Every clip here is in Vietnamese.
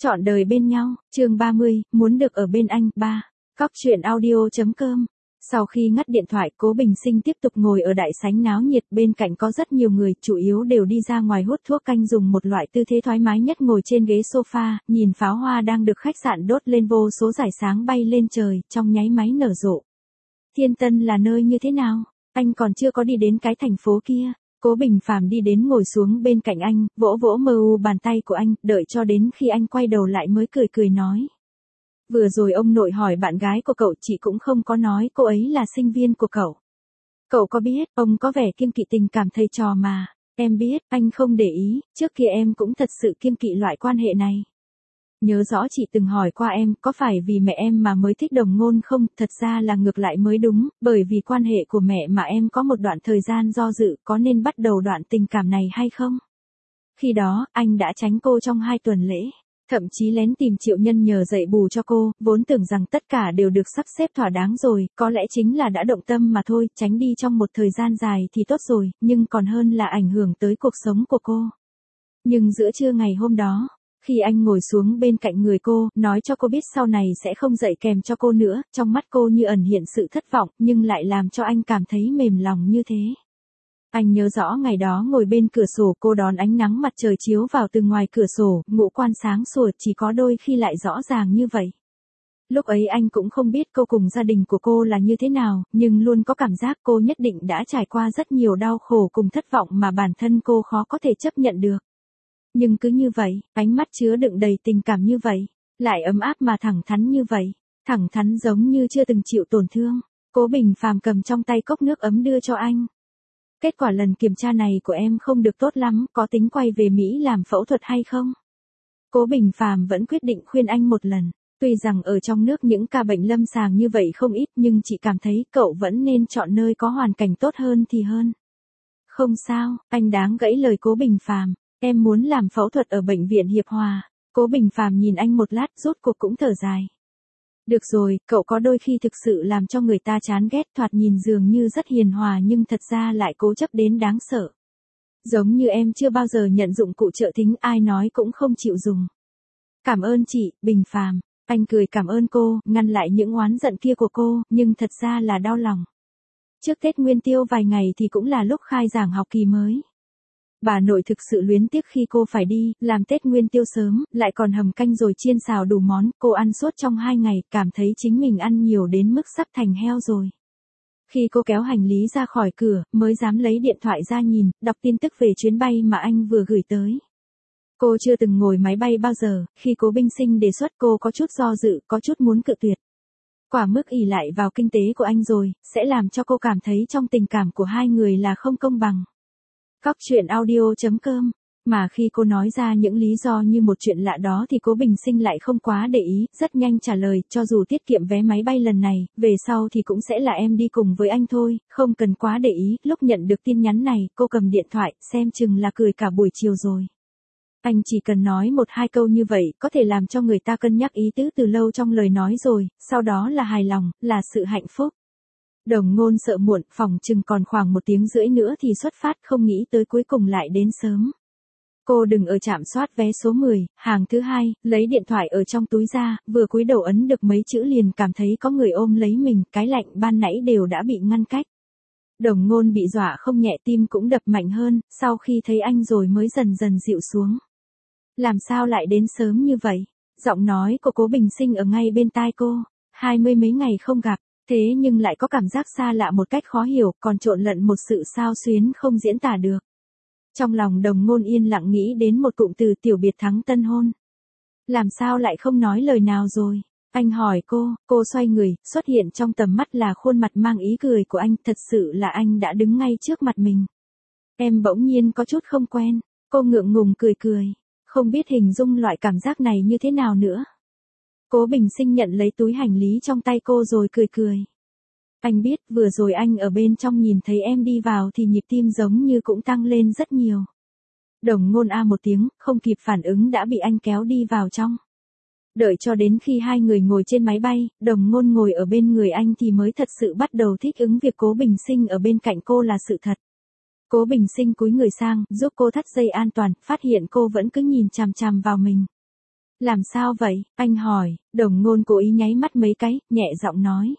Trọn đời bên nhau, chương 30, muốn được ở bên anh, 3. Cóc truyện audio.com. Sau khi ngắt điện thoại, Cố Bình Sinh tiếp tục ngồi ở đại sảnh náo nhiệt, bên cạnh có rất nhiều người, chủ yếu đều đi ra ngoài hút thuốc canh dùng một loại tư thế thoải mái nhất ngồi trên ghế sofa, nhìn pháo hoa đang được khách sạn đốt lên vô số rải sáng bay lên trời, trong nháy máy nở rộ. Thiên Tân là nơi như thế nào? Anh còn chưa có đi đến cái thành phố kia. Cố Bình Phàm đi đến ngồi xuống bên cạnh anh, vỗ vỗ mờ u bàn tay của anh, đợi cho đến khi anh quay đầu lại mới cười cười nói. Vừa rồi ông nội hỏi bạn gái của cậu, chị cũng không có nói cô ấy là sinh viên của cậu. Cậu có biết, ông có vẻ kiêng kỵ tình cảm thầy trò mà. Em biết, anh không để ý, trước kia em cũng thật sự kiêng kỵ loại quan hệ này. Nhớ rõ chị từng hỏi qua em, có phải vì mẹ em mà mới thích Đồng Ngôn không? Thật ra là ngược lại mới đúng, bởi vì quan hệ của mẹ mà em có một đoạn thời gian do dự, có nên bắt đầu đoạn tình cảm này hay không? Khi đó, anh đã tránh cô trong 2 tuần lễ, thậm chí lén tìm Triệu Nhân nhờ dạy bù cho cô, vốn tưởng rằng tất cả đều được sắp xếp thỏa đáng rồi, có lẽ chính là đã động tâm mà thôi, tránh đi trong một thời gian dài thì tốt rồi, nhưng còn hơn là ảnh hưởng tới cuộc sống của cô. Nhưng giữa trưa ngày hôm đó, khi anh ngồi xuống bên cạnh người cô, nói cho cô biết sau này sẽ không dạy kèm cho cô nữa, trong mắt cô như ẩn hiện sự thất vọng, nhưng lại làm cho anh cảm thấy mềm lòng như thế. Anh nhớ rõ ngày đó ngồi bên cửa sổ, cô đón ánh nắng mặt trời chiếu vào từ ngoài cửa sổ, ngũ quan sáng sủa, chỉ có đôi khi lại rõ ràng như vậy. Lúc ấy anh cũng không biết cô cùng gia đình của cô là như thế nào, nhưng luôn có cảm giác cô nhất định đã trải qua rất nhiều đau khổ cùng thất vọng mà bản thân cô khó có thể chấp nhận được. Nhưng cứ như vậy, ánh mắt chứa đựng đầy tình cảm như vậy, lại ấm áp mà thẳng thắn như vậy, thẳng thắn giống như chưa từng chịu tổn thương. Cố Bình Phàm cầm trong tay cốc nước ấm đưa cho anh. Kết quả lần kiểm tra này của em không được tốt lắm, có tính quay về Mỹ làm phẫu thuật hay không? Cố Bình Phàm vẫn quyết định khuyên anh một lần. Tuy rằng ở trong nước những ca bệnh lâm sàng như vậy không ít, nhưng chị cảm thấy cậu vẫn nên chọn nơi có hoàn cảnh tốt hơn thì hơn. Không sao, anh đáng gãy lời Cố Bình Phàm. Em muốn làm phẫu thuật ở bệnh viện Hiệp Hòa. Cố Bình Phàm nhìn anh một lát, rốt cuộc cũng thở dài. Được rồi, cậu có đôi khi thực sự làm cho người ta chán ghét, thoạt nhìn dường như rất hiền hòa nhưng thật ra lại cố chấp đến đáng sợ. Giống như em chưa bao giờ nhận dụng cụ trợ thính, ai nói cũng không chịu dùng. Cảm ơn chị, Bình Phàm. Anh cười cảm ơn cô, ngăn lại những oán giận kia của cô, nhưng thật ra là đau lòng. Trước Tết Nguyên Tiêu vài ngày thì cũng là lúc khai giảng học kỳ mới. Bà nội thực sự luyến tiếc khi cô phải đi, làm Tết Nguyên Tiêu sớm, lại còn hầm canh rồi chiên xào đủ món, cô ăn suốt trong 2 ngày, cảm thấy chính mình ăn nhiều đến mức sắp thành heo rồi. Khi cô kéo hành lý ra khỏi cửa, mới dám lấy điện thoại ra nhìn, đọc tin tức về chuyến bay mà anh vừa gửi tới. Cô chưa từng ngồi máy bay bao giờ, khi Cố Bình Sinh đề xuất cô có chút do dự, có chút muốn cự tuyệt. Quả mức ỷ lại vào kinh tế của anh rồi, sẽ làm cho cô cảm thấy trong tình cảm của hai người là không công bằng. Cóc truyện audio.com. Mà khi cô nói ra những lý do như một chuyện lạ đó thì Cố Bình Sinh lại không quá để ý, rất nhanh trả lời, cho dù tiết kiệm vé máy bay lần này, về sau thì cũng sẽ là em đi cùng với anh thôi, không cần quá để ý. Lúc nhận được tin nhắn này, cô cầm điện thoại, xem chừng là cười cả buổi chiều rồi. Anh chỉ cần nói 1-2 câu như vậy, có thể làm cho người ta cân nhắc ý tứ từ lâu trong lời nói rồi, sau đó là hài lòng, là sự hạnh phúc. Đồng Ngôn sợ muộn, phòng chừng còn khoảng 1 tiếng rưỡi nữa thì xuất phát, không nghĩ tới cuối cùng lại đến sớm. Cô đừng ở trạm soát vé số 10, hàng thứ 2, lấy điện thoại ở trong túi ra, vừa cúi đầu ấn được mấy chữ liền cảm thấy có người ôm lấy mình, cái lạnh ban nãy đều đã bị ngăn cách. Đồng Ngôn bị dọa không nhẹ, tim cũng đập mạnh hơn, sau khi thấy anh rồi mới dần dần dịu xuống. Làm sao lại đến sớm như vậy? Giọng nói của Cố Bình Sinh ở ngay bên tai cô, 20 mấy ngày không gặp. Thế nhưng lại có cảm giác xa lạ một cách khó hiểu, còn trộn lẫn một sự xao xuyến không diễn tả được. Trong lòng Đồng Ngôn yên lặng nghĩ đến một cụm từ tiểu biệt thắng tân hôn. Làm sao lại không nói lời nào rồi? Anh hỏi cô xoay người, xuất hiện trong tầm mắt là khuôn mặt mang ý cười của anh, thật sự là anh đã đứng ngay trước mặt mình. Em bỗng nhiên có chút không quen, cô ngượng ngùng cười cười, không biết hình dung loại cảm giác này như thế nào nữa. Cố Bình Sinh nhận lấy túi hành lý trong tay cô rồi cười cười. Anh biết, vừa rồi anh ở bên trong nhìn thấy em đi vào thì nhịp tim giống như cũng tăng lên rất nhiều. Đồng Ngôn a một tiếng, không kịp phản ứng đã bị anh kéo đi vào trong. Đợi cho đến khi hai người ngồi trên máy bay, Đồng Ngôn ngồi ở bên người anh thì mới thật sự bắt đầu thích ứng việc Cố Bình Sinh ở bên cạnh cô là sự thật. Cố Bình Sinh cúi người sang, giúp cô thắt dây an toàn, phát hiện cô vẫn cứ nhìn chằm chằm vào mình. Làm sao vậy? Anh hỏi, Đồng Ngôn cố ý nháy mắt mấy cái, nhẹ giọng nói.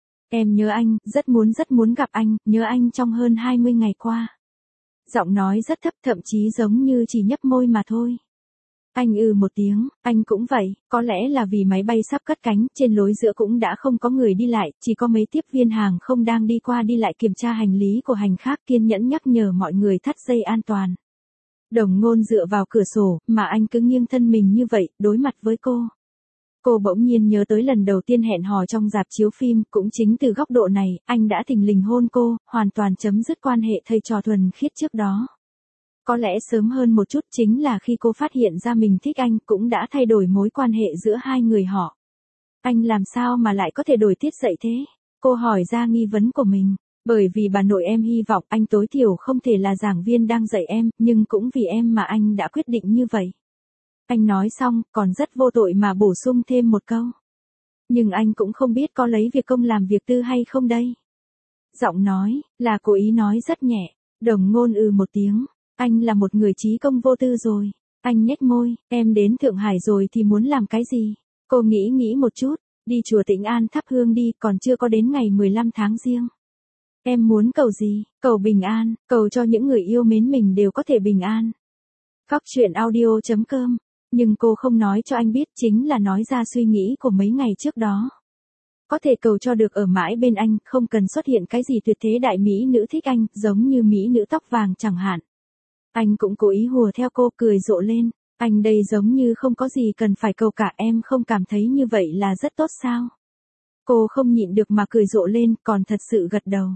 Em nhớ anh, rất muốn gặp anh, nhớ anh trong hơn 20 ngày qua. Giọng nói rất thấp, thậm chí giống như chỉ nhấp môi mà thôi. Anh một tiếng, anh cũng vậy, có lẽ là vì máy bay sắp cất cánh, trên lối giữa cũng đã không có người đi lại, chỉ có mấy tiếp viên hàng không đang đi qua đi lại kiểm tra hành lý của hành khách, kiên nhẫn nhắc nhở mọi người thắt dây an toàn. Đồng Ngôn dựa vào cửa sổ, mà anh cứ nghiêng thân mình như vậy, đối mặt với cô. Cô bỗng nhiên nhớ tới lần đầu tiên hẹn hò trong rạp chiếu phim, cũng chính từ góc độ này, anh đã thình lình hôn cô, hoàn toàn chấm dứt quan hệ thầy trò thuần khiết trước đó. Có lẽ sớm hơn một chút chính là khi cô phát hiện ra mình thích anh cũng đã thay đổi mối quan hệ giữa hai người họ. Anh làm sao mà lại có thể đổi tiết dạy thế? Cô hỏi ra nghi vấn của mình. Bởi vì bà nội em hy vọng anh tối thiểu không thể là giảng viên đang dạy em, nhưng cũng vì em mà anh đã quyết định như vậy. Anh nói xong, còn rất vô tội mà bổ sung thêm một câu. Nhưng anh cũng không biết có lấy việc công làm việc tư hay không đây. Giọng nói, là cố ý nói rất nhẹ. Đồng Ngôn một tiếng. Anh là một người trí công vô tư rồi. Anh nhếch môi, em đến Thượng Hải rồi thì muốn làm cái gì? Cô nghĩ một chút, đi chùa Tĩnh An thắp hương đi, còn chưa có đến ngày 15 tháng Giêng. Em muốn cầu gì? Cầu bình an, cầu cho những người yêu mến mình đều có thể bình an. Coctruyện.audio.com. Nhưng cô không nói cho anh biết, chính là nói ra suy nghĩ của mấy ngày trước đó. Có thể cầu cho được ở mãi bên anh, không cần xuất hiện cái gì tuyệt thế đại mỹ nữ thích anh, giống như mỹ nữ tóc vàng chẳng hạn. Anh cũng cố ý hùa theo cô, cười rộ lên. Anh đây giống như không có gì cần phải cầu cả, em không cảm thấy như vậy là rất tốt sao? Cô không nhịn được mà cười rộ lên, còn thật sự gật đầu.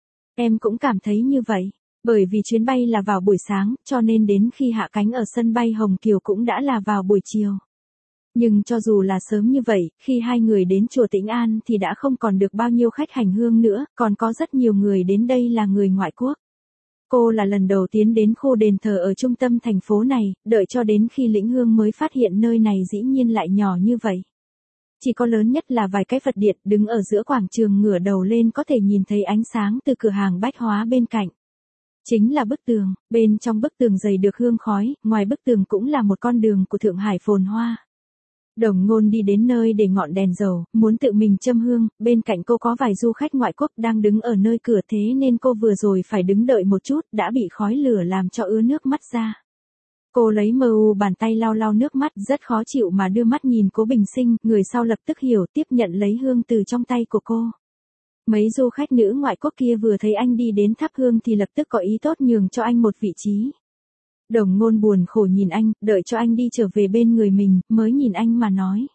Em cũng cảm thấy như vậy. Bởi vì chuyến bay là vào buổi sáng, cho nên đến khi hạ cánh ở sân bay Hồng Kiều cũng đã là vào buổi chiều. Nhưng cho dù là sớm như vậy, khi hai người đến chùa Tĩnh An thì đã không còn được bao nhiêu khách hành hương nữa, còn có rất nhiều người đến đây là người ngoại quốc. Cô là lần đầu tiến đến khu đền thờ ở trung tâm thành phố này, đợi cho đến khi lĩnh hương mới phát hiện nơi này dĩ nhiên lại nhỏ như vậy. Chỉ có lớn nhất là vài cái Phật điện, đứng ở giữa quảng trường ngửa đầu lên có thể nhìn thấy ánh sáng từ cửa hàng bách hóa bên cạnh. Chính là bức tường, bên trong bức tường dày được hương khói, ngoài bức tường cũng là một con đường của Thượng Hải phồn hoa. Đồng Ngôn đi đến nơi để ngọn đèn dầu, muốn tự mình châm hương, bên cạnh cô có vài du khách ngoại quốc đang đứng ở nơi cửa, thế nên cô vừa rồi phải đứng đợi một chút, đã bị khói lửa làm cho ứa nước mắt ra. Cô lấy bàn tay lau nước mắt, rất khó chịu mà đưa mắt nhìn Cố Bình Sinh, người sau lập tức hiểu, tiếp nhận lấy hương từ trong tay của cô. Mấy du khách nữ ngoại quốc kia vừa thấy anh đi đến thắp hương thì lập tức có ý tốt nhường cho anh một vị trí. Đồng Ngôn buồn khổ nhìn anh, đợi cho anh đi trở về bên người mình, mới nhìn anh mà nói.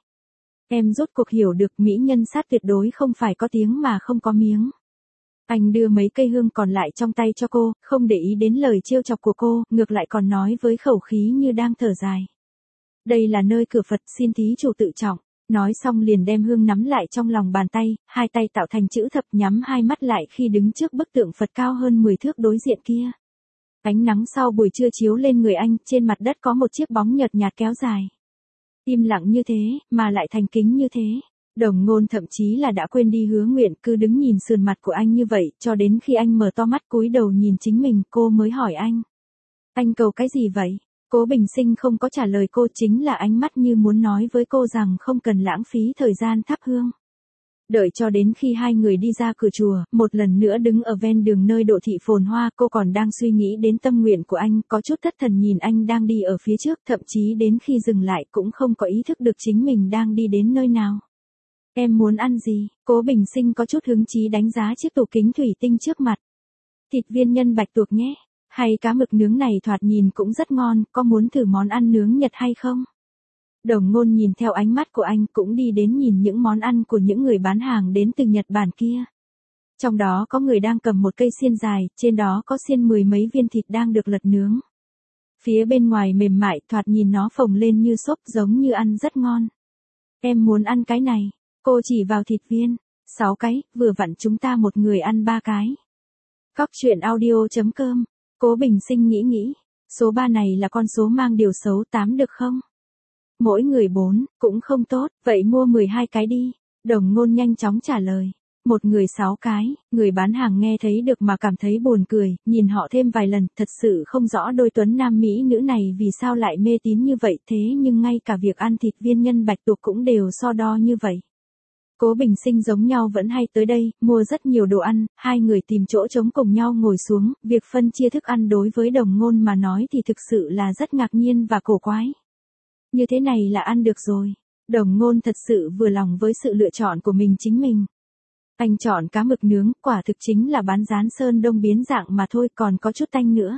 Em rốt cuộc hiểu được mỹ nhân sát tuyệt đối không phải có tiếng mà không có miếng. Anh đưa mấy cây hương còn lại trong tay cho cô, không để ý đến lời trêu chọc của cô, ngược lại còn nói với khẩu khí như đang thở dài. Đây là nơi cửa Phật, xin thí chủ tự trọng. Nói xong liền đem hương nắm lại trong lòng bàn tay, hai tay tạo thành chữ thập, nhắm hai mắt lại khi đứng trước bức tượng Phật cao hơn 10 thước đối diện kia. Ánh nắng sau buổi trưa chiếu lên người anh, trên mặt đất có một chiếc bóng nhợt nhạt kéo dài. Im lặng như thế, mà lại thành kính như thế. Đồng Ngôn thậm chí là đã quên đi hứa nguyện, cứ đứng nhìn sườn mặt của anh như vậy, cho đến khi anh mở to mắt cúi đầu nhìn chính mình, cô mới hỏi anh. Anh cầu cái gì vậy? Cố Bình Sinh không có trả lời cô, chính là ánh mắt như muốn nói với cô rằng không cần lãng phí thời gian thắp hương. Đợi cho đến khi hai người đi ra cửa chùa, một lần nữa đứng ở ven đường nơi độ thị phồn hoa, cô còn đang suy nghĩ đến tâm nguyện của anh, có chút thất thần nhìn anh đang đi ở phía trước, thậm chí đến khi dừng lại cũng không có ý thức được chính mình đang đi đến nơi nào. Em muốn ăn gì? Cố Bình Sinh có chút hứng chí đánh giá chiếc tủ kính thủy tinh trước mặt. Thịt viên nhân bạch tuộc nhé. Hay cá mực nướng này thoạt nhìn cũng rất ngon, có muốn thử món ăn nướng Nhật hay không? Đồng Ngôn nhìn theo ánh mắt của anh cũng đi đến nhìn những món ăn của những người bán hàng đến từ Nhật Bản kia. Trong đó có người đang cầm một cây xiên dài, trên đó có xiên 10 mấy viên thịt đang được lật nướng. Phía bên ngoài mềm mại, thoạt nhìn nó phồng lên như xốp, giống như ăn rất ngon. Em muốn ăn cái này. Cô chỉ vào thịt viên. 6 cái, vừa vặn chúng ta một người ăn 3 cái. Coctruyện.audio.com. Cố Bình Sinh nghĩ. Số 3 này là con số mang điều xấu, 8 được không? Mỗi người 4, cũng không tốt, vậy mua 12 cái đi. Đồng Ngôn nhanh chóng trả lời. một người 6 cái, người bán hàng nghe thấy được mà cảm thấy buồn cười, nhìn họ thêm vài lần, thật sự không rõ đôi tuấn nam mỹ nữ này vì sao lại mê tín như vậy thế nhưng ngay cả việc ăn thịt viên nhân bạch tuộc cũng đều so đo như vậy. Cố Bình Sinh giống nhau vẫn hay tới đây, mua rất nhiều đồ ăn, hai người tìm chỗ trống cùng nhau ngồi xuống, việc phân chia thức ăn đối với Đồng Ngôn mà nói thì thực sự là rất ngạc nhiên và cổ quái. Như thế này là ăn được rồi. Đồng Ngôn thật sự vừa lòng với sự lựa chọn của mình chính mình. Anh chọn cá mực nướng, quả thực chính là bán rán sơn đông biến dạng mà thôi còn có chút tanh nữa.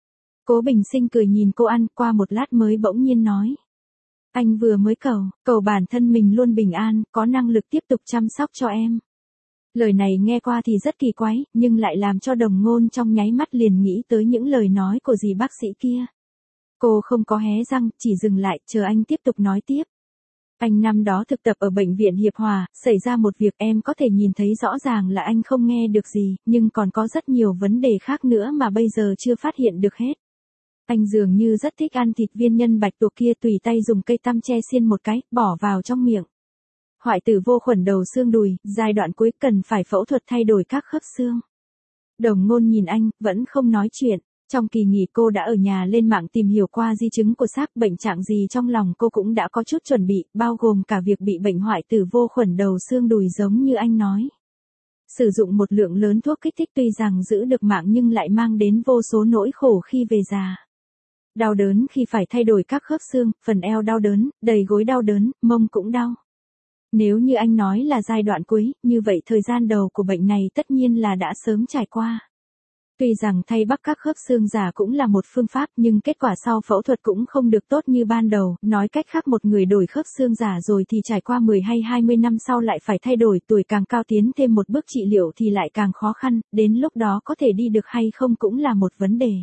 Cố Bình Sinh cười nhìn cô ăn qua một lát mới bỗng nhiên nói. Anh vừa mới cầu bản thân mình luôn bình an, có năng lực tiếp tục chăm sóc cho em. Lời này nghe qua thì rất kỳ quái, nhưng lại làm cho Đồng Ngôn trong nháy mắt liền nghĩ tới những lời nói của dì bác sĩ kia. Cô không có hé răng, chỉ dừng lại, chờ anh tiếp tục nói tiếp. Anh năm đó thực tập ở bệnh viện Hiệp Hòa, xảy ra một việc em có thể nhìn thấy rõ ràng là anh không nghe được gì, nhưng còn có rất nhiều vấn đề khác nữa mà bây giờ chưa phát hiện được hết. Anh dường như rất thích ăn thịt viên nhân bạch tuộc kia tùy tay dùng cây tăm tre xiên một cái, bỏ vào trong miệng. Hoại tử vô khuẩn đầu xương đùi, giai đoạn cuối cần phải phẫu thuật thay đổi các khớp xương. Đồng Ngôn nhìn anh, vẫn không nói chuyện. Trong kỳ nghỉ cô đã ở nhà lên mạng tìm hiểu qua di chứng của xác bệnh trạng gì trong lòng cô cũng đã có chút chuẩn bị, bao gồm cả việc bị bệnh hoại tử vô khuẩn đầu xương đùi giống như anh nói. Sử dụng một lượng lớn thuốc kích thích tuy rằng giữ được mạng nhưng lại mang đến vô số nỗi khổ khi về già. Đau đớn khi phải thay đổi các khớp xương, phần eo đau đớn, đầy gối đau đớn, mông cũng đau. Nếu như anh nói là giai đoạn cuối, như vậy thời gian đầu của bệnh này tất nhiên là đã sớm trải qua. Tuy rằng thay bắc các khớp xương giả cũng là một phương pháp nhưng kết quả sau phẫu thuật cũng không được tốt như ban đầu, nói cách khác một người đổi khớp xương giả rồi thì trải qua 10 hay 20 năm sau lại phải thay đổi, tuổi càng cao tiến thêm một bước trị liệu thì lại càng khó khăn, đến lúc đó có thể đi được hay không cũng là một vấn đề.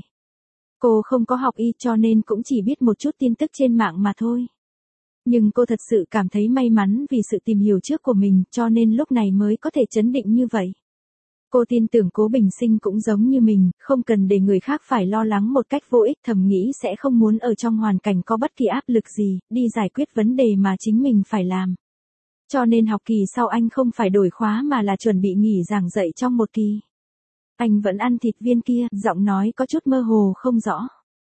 Cô không có học y cho nên cũng chỉ biết một chút tin tức trên mạng mà thôi. Nhưng cô thật sự cảm thấy may mắn vì sự tìm hiểu trước của mình cho nên lúc này mới có thể trấn định như vậy. Cô tin tưởng Cố Bình Sinh cũng giống như mình, không cần để người khác phải lo lắng một cách vô ích, thầm nghĩ sẽ không muốn ở trong hoàn cảnh có bất kỳ áp lực gì, đi giải quyết vấn đề mà chính mình phải làm. Cho nên học kỳ sau anh không phải đổi khóa mà là chuẩn bị nghỉ giảng dạy trong một kỳ. Anh vẫn ăn thịt viên kia, giọng nói có chút mơ hồ không rõ.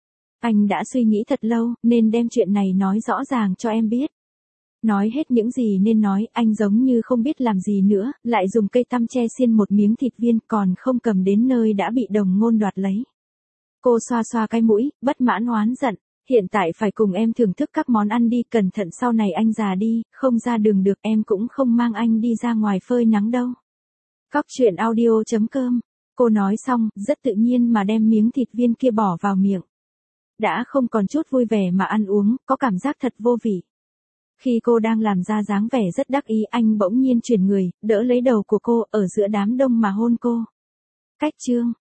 Anh đã suy nghĩ thật lâu, nên đem chuyện này nói rõ ràng cho em biết. Nói hết những gì nên nói, anh giống như không biết làm gì nữa, lại dùng cây tăm tre xiên một miếng thịt viên còn không cầm đến nơi đã bị Đồng Ngôn đoạt lấy. Cô xoa xoa cái mũi, bất mãn oán giận, hiện tại phải cùng em thưởng thức các món ăn đi, cẩn thận sau này anh già đi, không ra đường được em cũng không mang anh đi ra ngoài phơi nắng đâu. Cóc truyện audio.com. Cô nói xong, rất tự nhiên mà đem miếng thịt viên kia bỏ vào miệng. Đã không còn chút vui vẻ mà ăn uống, có cảm giác thật vô vị. Khi cô đang làm ra dáng vẻ rất đắc ý anh bỗng nhiên chuyển người, đỡ lấy đầu của cô ở giữa đám đông mà hôn cô. Cách chương